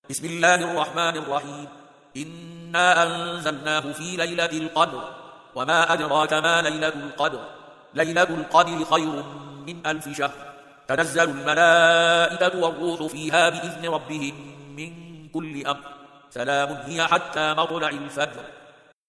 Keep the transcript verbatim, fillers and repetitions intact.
بسم الله الرحمن الرحيم. إنا أنزلناه في ليلة القدر وما أدراك ما ليلة القدر ليلة القدر خير من ألف شهر. تنزل الملائكة والروح فيها بإذن ربهم من كل أمر. سلام هي حتى مطلع الفجر.